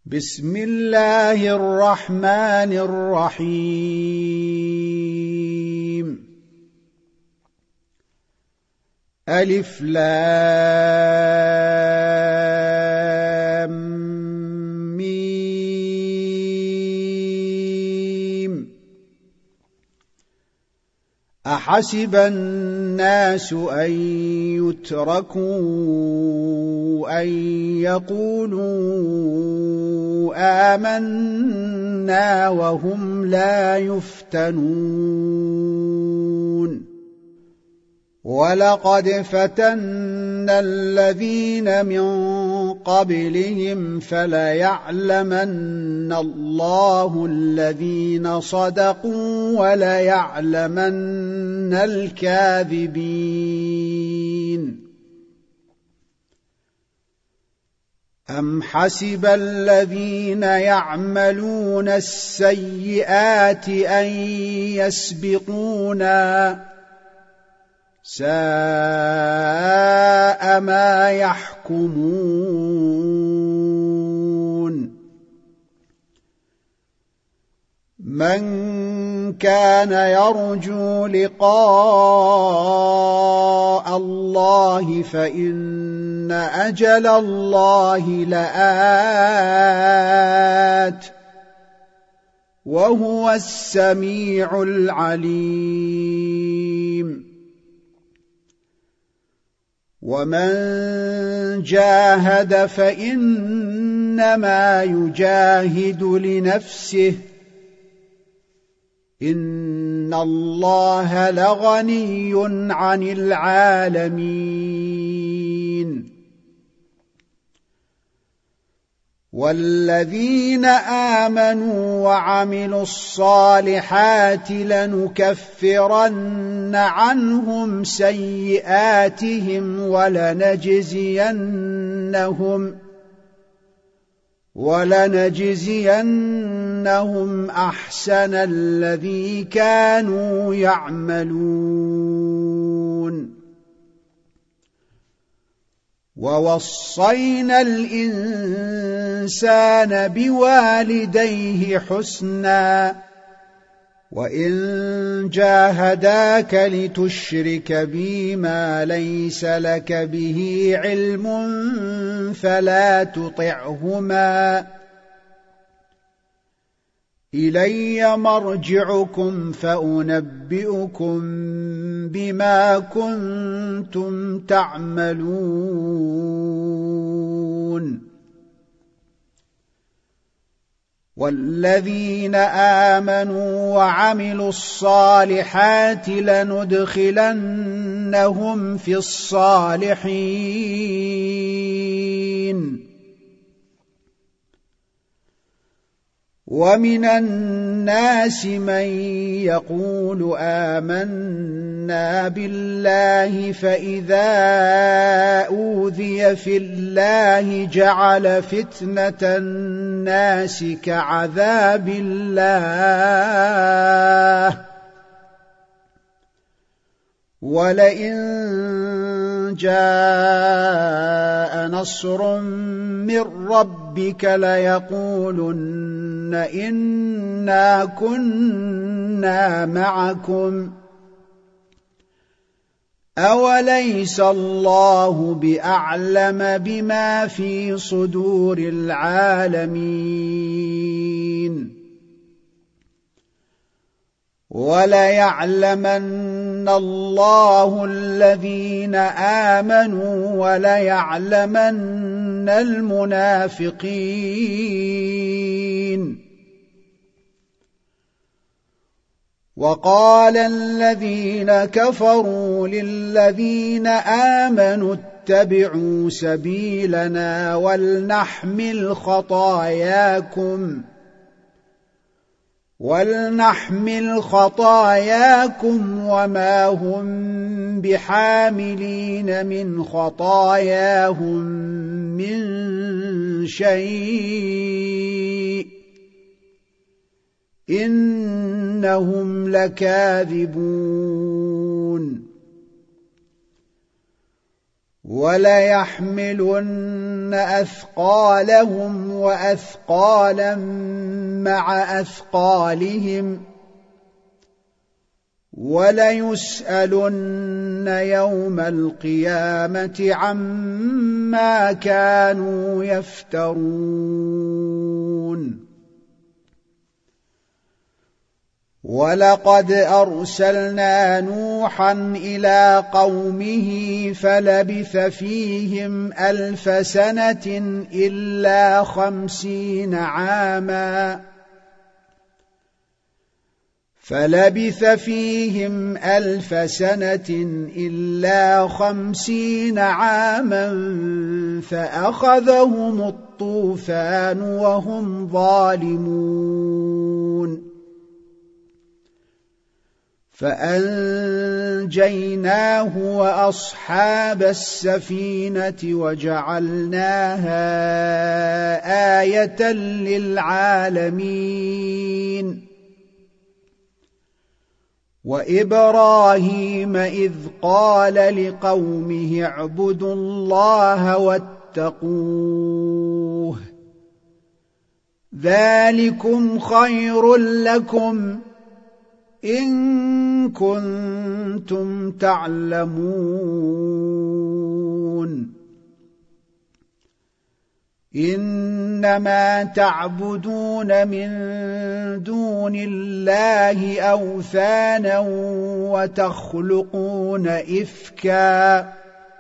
بسم الله الرحمن الرحيم. ألف لام ميم. أحسب الناس أن يتركوا أن يقولوا آمنا وهم لا يفتنون. ولقد فتنا الذين من قبلهم فليعلمن الله الذين صدقوا وليعلمن الكاذبين. أم حسب الذين يعملون السيئات أن يسبقونا ساء ما يحكمون. من كان يرجو لقاء الله فإن أجل الله لآت وهو السميع العليم. ومن جاهد فإنما يجاهد لنفسه إن الله لغني عن العالمين. والذين آمنوا وعملوا الصالحات لنكفرن عنهم سيئاتهم ولنجزينهم أحسن الذي كانوا يعملون. ووصينا الإنسان بوالديه حسنا وإن جاهداك لتشرك بي ما ليس لك به علم فلا تطعهما إلي مرجعكم فأنبئكم بما كنتم تعملون. والذين آمنوا وعملوا الصالحات لندخلنهم في الصالحين. ومن الناس من يقول آمنا بالله فإذا أوذي في الله جعل فتنة الناس كعذاب الله ولئن جاء نصر من ربك ليقولن إنا كنا معكم أوليس الله بأعلم بما في صدور العالمين. وليعلمن الله الذين آمنوا وليعلمن المنافقين. وقال الذين كفروا للذين آمنوا اتبعوا سبيلنا ولنحمل خطاياكم وما هم بحاملين من خطاياهم من شيء إنهم لكاذبون. وليحملن أثقالهم وأثقالا مع أثقالهم وليسألن يوم القيامة عما كانوا يفترون ولقد أرسلنا نوحا إلى قومه فلبث فيهم 1000 سنة إلا 50 عاما فلبث فيهم 1000 سنة إلا 50 عاما فأخذهم الطوفان وهم ظالمون فأنجيناه وأصحاب السفينة وجعلناها آية للعالمين وإبراهيم إذ قال لقومه اعبدوا الله واتقوه ذلكم خير لكم إن كنتم تعلمون إنما تعبدون من دون الله أوثانا وتخلقون إفكا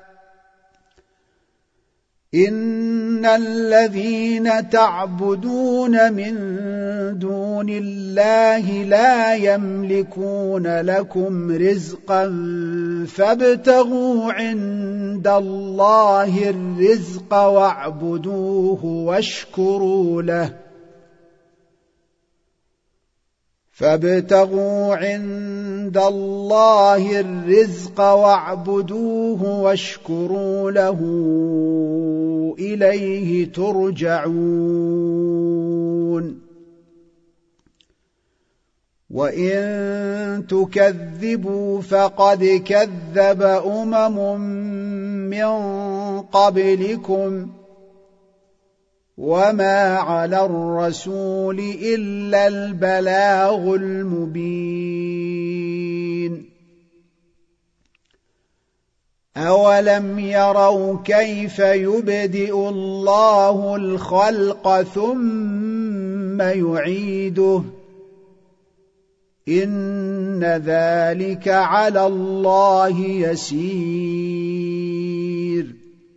إن الذين تعبدون من دون الله لا يملكون لكم رزقا فابتغوا عند الله الرزق واعبدوه واشكروا له فابتغوا عند الله الرزق واعبدوه واشكروا له إليه ترجعون وإن تكذبوا فقد كذب من قبلكم وما على الرسول إلا البلاغ المبين أولم يروا كيف يبدئ الله الخلق ثم يعيده إن ذلك على الله يسير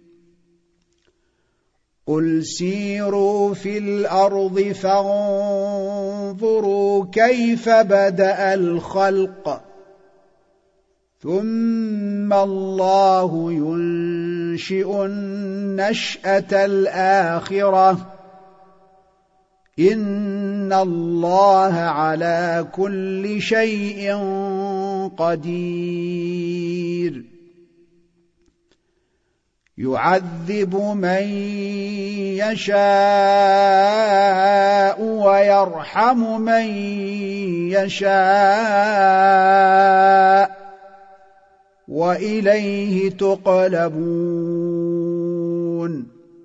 قل سيروا في الأرض فانظروا كيف بدأ الخلق ثم الله ينشئ النشأة الآخرة إن الله على كل شيء قدير يعذب من يشاء ويرحم من يشاء وإليه تقلبون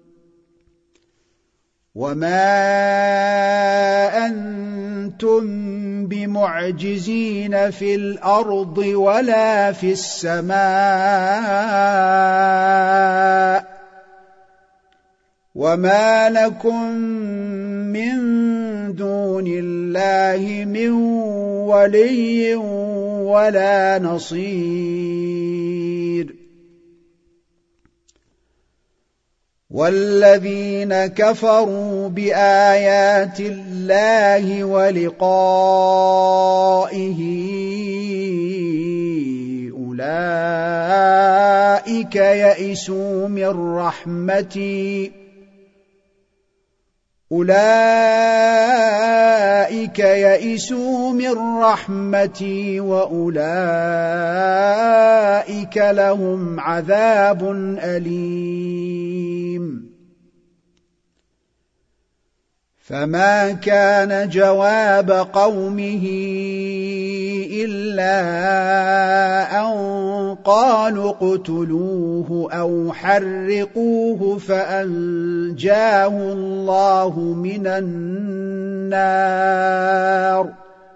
وما أنتم بمعجزين في الأرض ولا في السماء وما لكم من دون الله من ولي ولا نصير والذين كفروا بآيات الله ولقائه أولئك يئسوا من رحمتي وأولئك لهم عذاب أليم فما كان جواب قومه إلا أن قالوا اقتلوه أو حرقوه فأنجاه الله من النار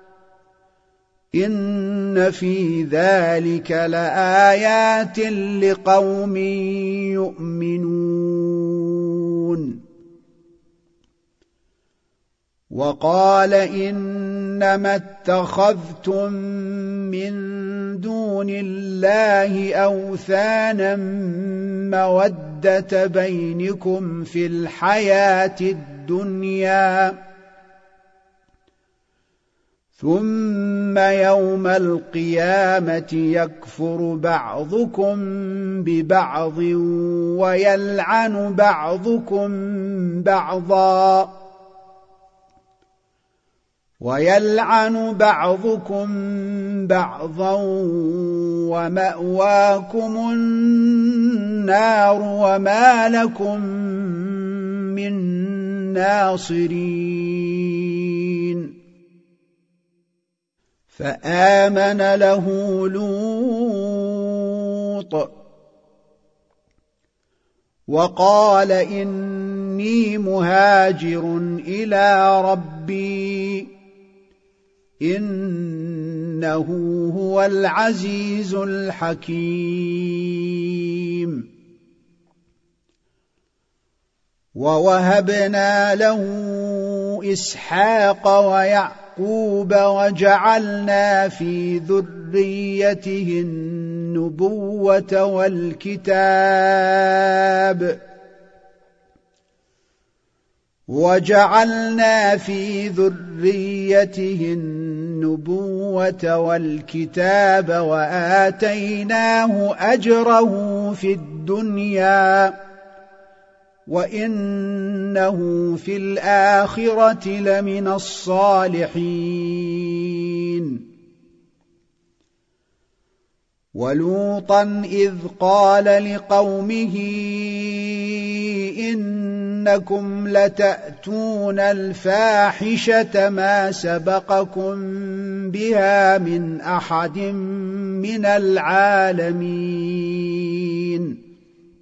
إن في ذلك لآيات لقوم يؤمنون وقال إنما اتخذتم من دون الله أوثانا مودة بينكم في الحياة الدنيا ثم يوم القيامة يكفر بعضكم ببعض ويلعن بعضكم بعضا ومأواكم النار وما لكم من ناصرين فآمن له لوط وقال إني مهاجر إلى ربي إنه هو العزيز الحكيم ووهبنا له إسحاق ويعقوب وجعلنا في ذريته النبوة والكتاب وآتيناه أجره في الدنيا وإنه في الآخرة لمن الصالحين ولوطا إذ قال لقومه إنكم لتأتون الفاحشة ما سبقكم بها من أحد من العالمين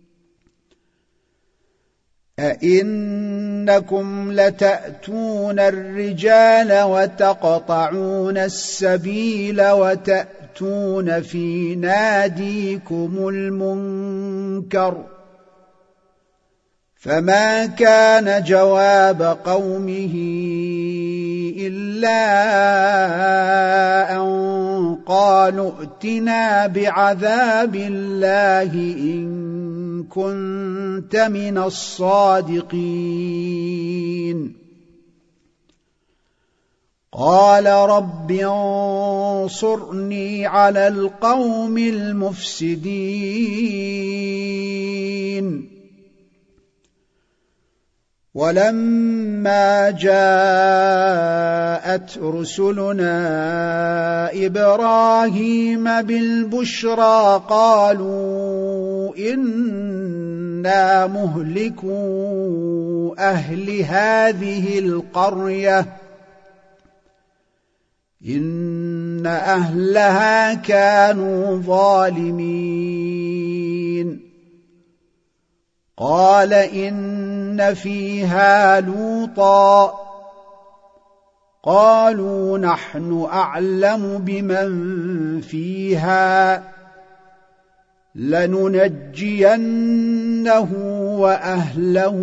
أئنكم لتأتون الرجال وتقطعون السبيل وتأتون في ناديكم المنكر فما كان جواب قومه إلا أن قالوا ائتنا بعذاب الله إن كنت من الصادقين قال رب انصرني على القوم المفسدين ولما جاءت رسلنا إبراهيم بالبشرى قالوا إنا مهلكو أهل هذه القرية إن أهلها كانوا ظالمين قال إن فيها لوطا قالوا نحن أعلم بمن فيها لننجينه وأهله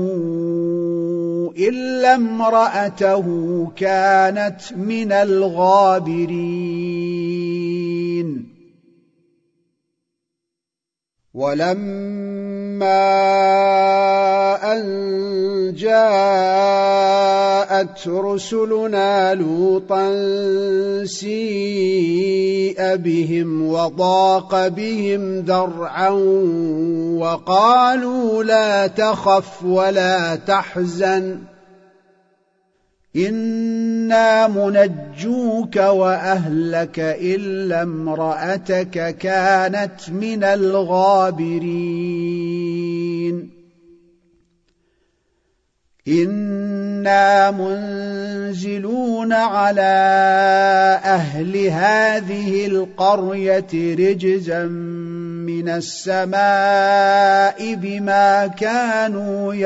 إلا امرأته كانت من الغابرين ولما أن جاءت رسلنا لوطا سيء بهم وضاق بهم ذرعا وقالوا لا تخف ولا تحزن إنا منجوك وأهلك إلا امرأتك كانت من الغابرين إنا منزلون على أهل هذه القرية رجزا من السماء بما كانوا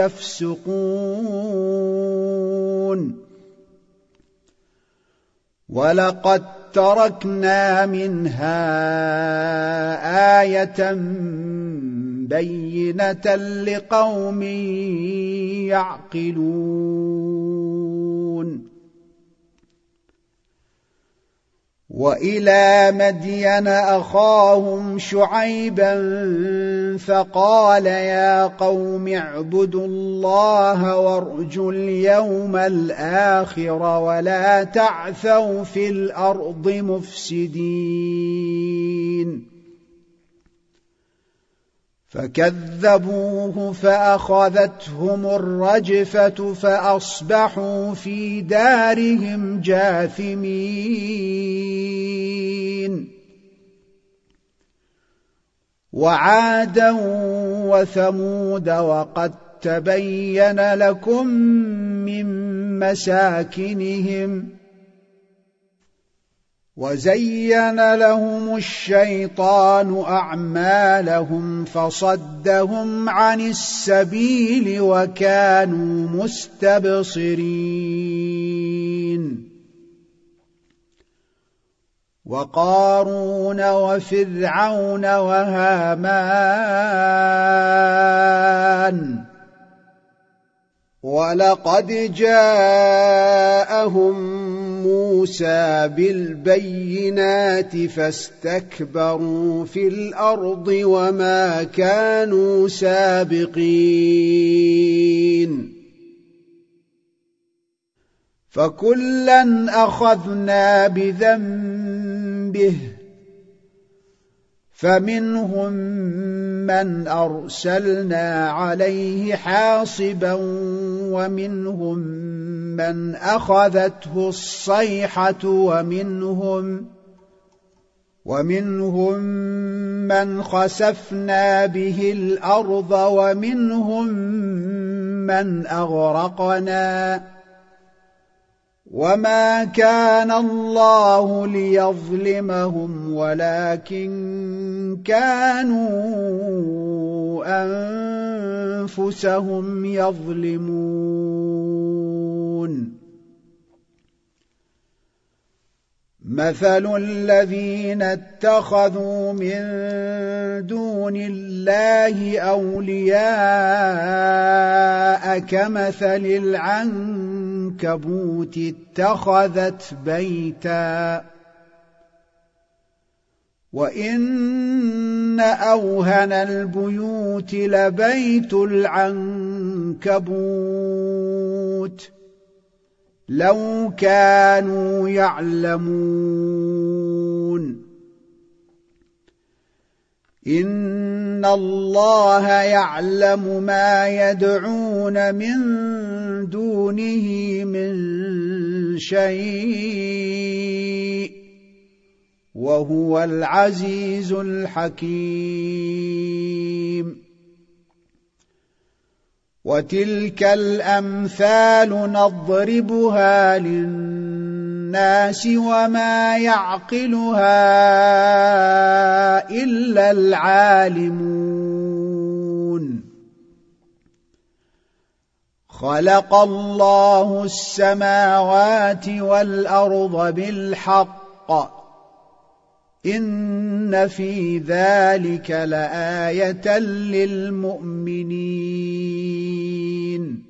يفسقون ولقد تركنا منها آية بينة لقوم يعقلون وإلى مدين أخاهم شعيبا فقال يا قوم اعبدوا الله وارجوا اليوم الآخر ولا تعثوا في الأرض مفسدين فكذبوه فأخذتهم الرجفة فأصبحوا في دارهم جاثمين وعادا وثمود وقد تبين لكم من مساكنهم وزين لهم الشيطان أعمالهم فصدهم عن السبيل وكانوا مستبصرين وقارون وفرعون وهامان ولقد جاءهم موسى بالبينات فاستكبروا في الأرض وما كانوا سابقين فكلا أخذنا بذنبه فمنهم من أرسلنا عليه حاصبا ومنهم من أخذته الصيحة ومنهم من خسفنا به الأرض ومنهم من أغرقنا وما كان الله ليظلمهم ولكن كانوا أنفسهم يظلمون مثل الذين اتخذوا من دون الله أولياء كمثل العنكبوت اتخذت بيتا وإن أوهن البيوت لبيت العنكبوت لو كانوا يعلمون إن الله يعلم ما يدعون من دونه من شيء وهو العزيز الحكيم وتلك الأمثال نضربها للناس وما يعقلها إلا العالمون خلق الله السماوات والأرض بالحق إن في ذلك لآية للمؤمنين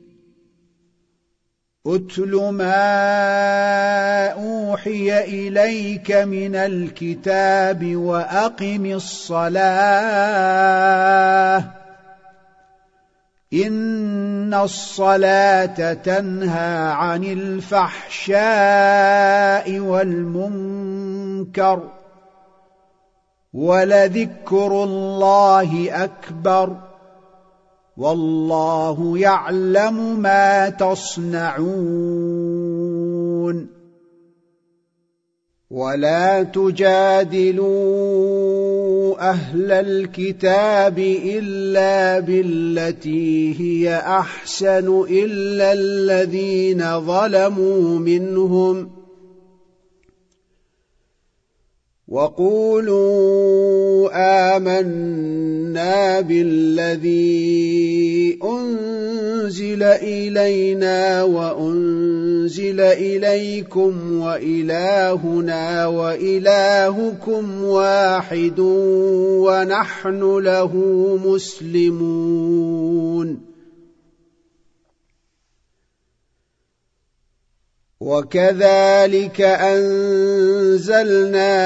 أتل ما أوحي إليك من الكتاب وأقم الصلاة إن الصلاة تنهى عن الفحشاء والمنكر ولذكر الله أكبر والله يعلم ما تصنعون ولا تجادلوا أهل الكتاب إلا بالتي هي أحسن إلا الذين ظلموا منهم وقولوا آمنا بالذي أنزل إلينا وأنزل إليكم وإلهنا وإلهكم واحد ونحن له مسلمون وكذلك أنزلنا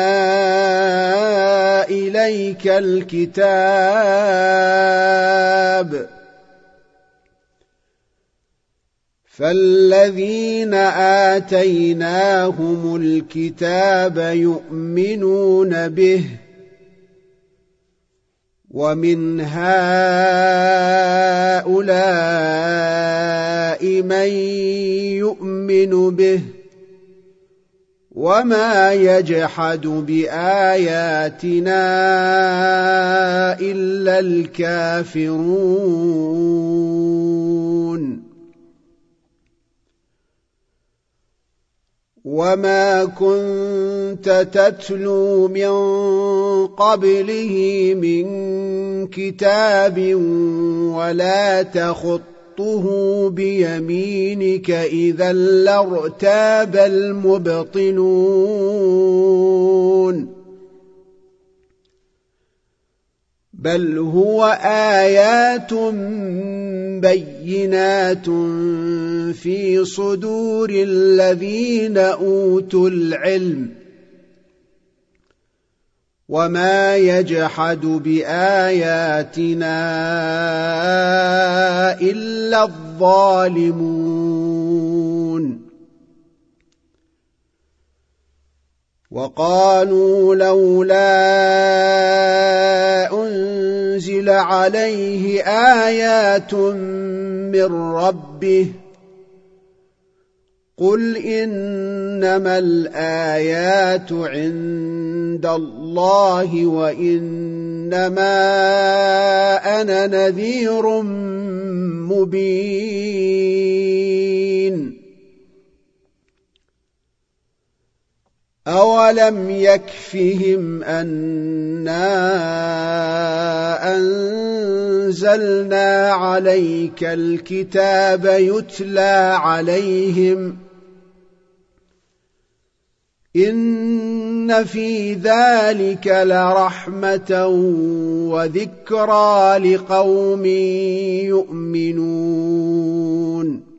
إليك الكتاب فالذين آتيناهم الكتاب يؤمنون به ومن هؤلاء من يؤمن به وما يجحد بآياتنا إلا الكافرون وما كنت تتلو من قبله من كتاب ولا تخطه بيمينك إذا لارتاب المبطلون بل هو آيات بينات في صدور الذين أوتوا العلم وما يجحد بآياتنا إلا الظالمون وقالوا لولا أنزل عليه آيات من ربه قل إنما الآيات عند الله وإنما أنا نذير مبين أولم يكفهم أنا أنزلنا عليك الكتاب يتلى عليهم إن في ذلك لرحمة وذكرى لقوم يؤمنون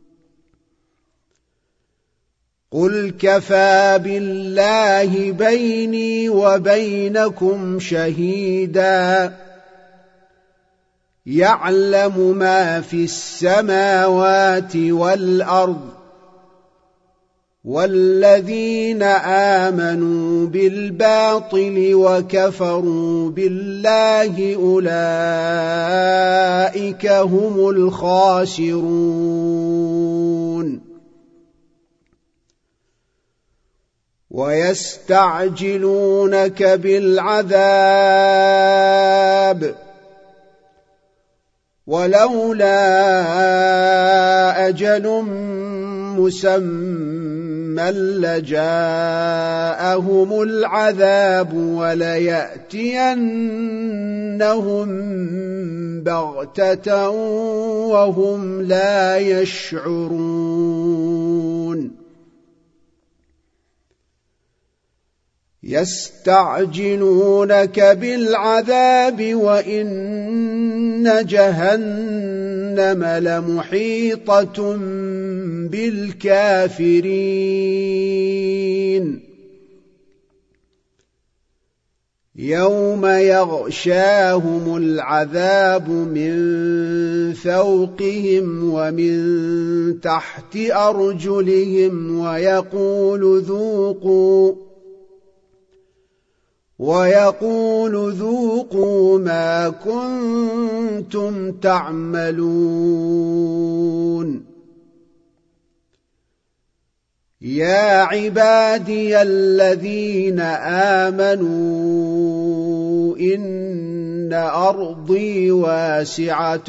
قل كفى بالله بيني وبينكم شهيدا يعلم ما في السماوات والأرض والذين آمنوا بالباطل وكفروا بالله أولئك هم الخاسرون ويستعجلونك بالعذاب ولولا أجل مسمى لجاءهم العذاب وليأتينهم بغتة وهم لا يشعرون يستعجلونك بالعذاب وإن جهنم لمحيطة بالكافرين يوم يغشاهم العذاب من فوقهم ومن تحت أرجلهم ويقول ذوقوا ما كنتم تعملون يا عبادي الذين آمنوا إن أرضي واسعة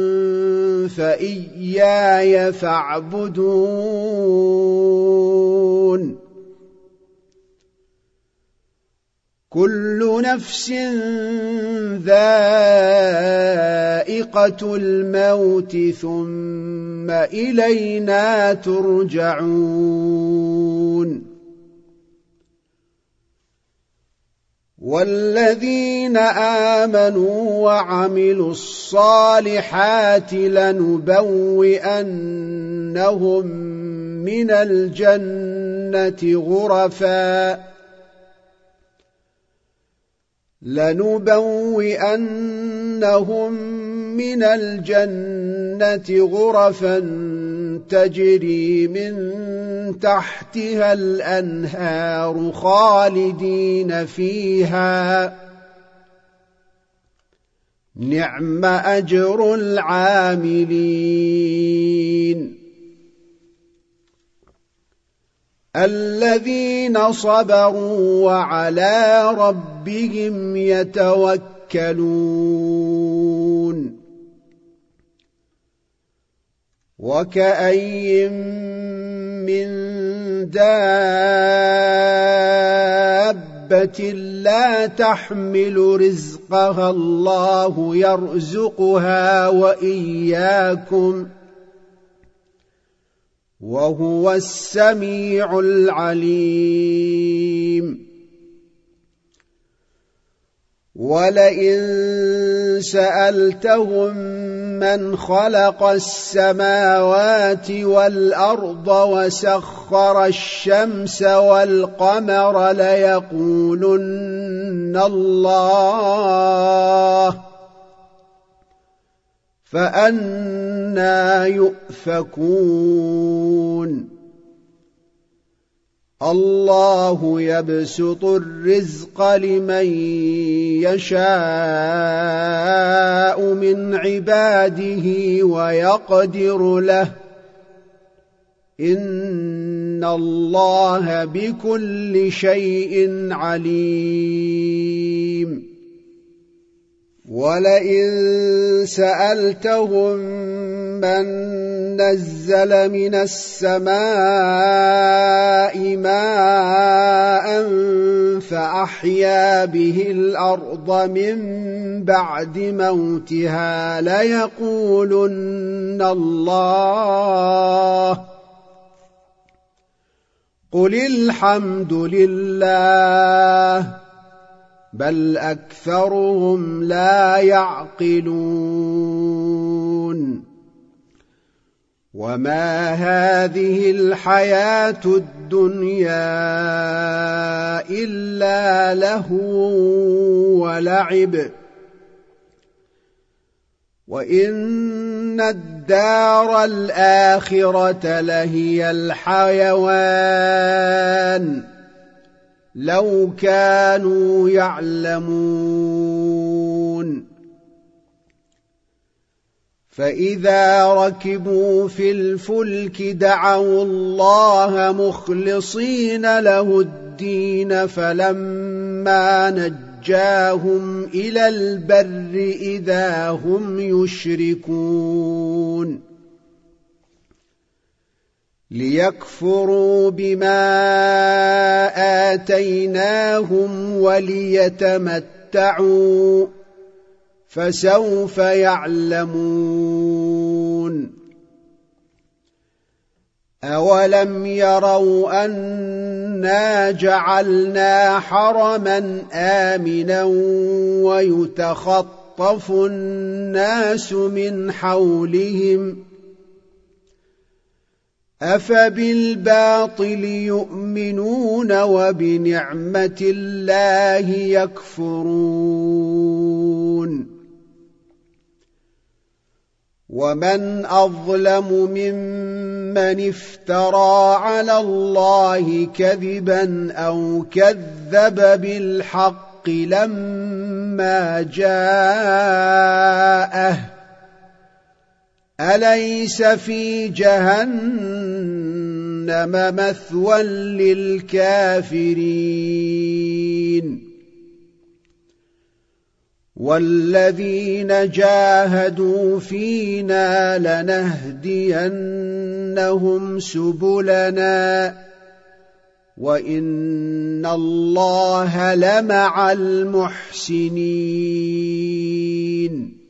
فإياي فاعبدون كل نفس ذائقة الموت ثم إلينا ترجعون والذين آمنوا وعملوا الصالحات لنبوئنهم من الجنة غرفا تجري من تحتها الأنهار خالدين فيها نعم أجر العاملين الذين صبروا وعلى ربهم يتوكلون وكأي من دابة لا تحمل رزقها الله يرزقها وإياكم وهو السميع العليم ولئن سألتهم من خلق السماوات والأرض وسخر الشمس والقمر ليقولن الله فأنى يؤفكون الله يبسط الرزق لمن يشاء من عباده ويقدر له إن الله بكل شيء عليم ولئن سألتهم من نزل من السماء ماء فأحيا به الأرض من بعد موتها ليقولن الله قل الحمد لله بل أكثرهم لا يعقلون وما هذه الحياة الدنيا إلا لهو ولعب وإن الدار الآخرة لهي الحيوان لو كانوا يعلمون فإذا ركبوا في الفلك دعوا الله مخلصين له الدين فلما نجاهم إلى البر إذا هم يشركون ليكفروا بما آتيناهم وليتمتعوا فسوف يعلمون أولم يروا أنا جعلنا حرما آمنا ويتخطف الناس من حولهم أفبالباطل يؤمنون وبنعمة الله يكفرون ومن أظلم ممن افترى على الله كذبا أو كذب بالحق لما جاءه، أليس في جهنم مثوى للكافرين والذين جاهدوا فينا لنهدينهم سبلنا وإن الله لمع المحسنين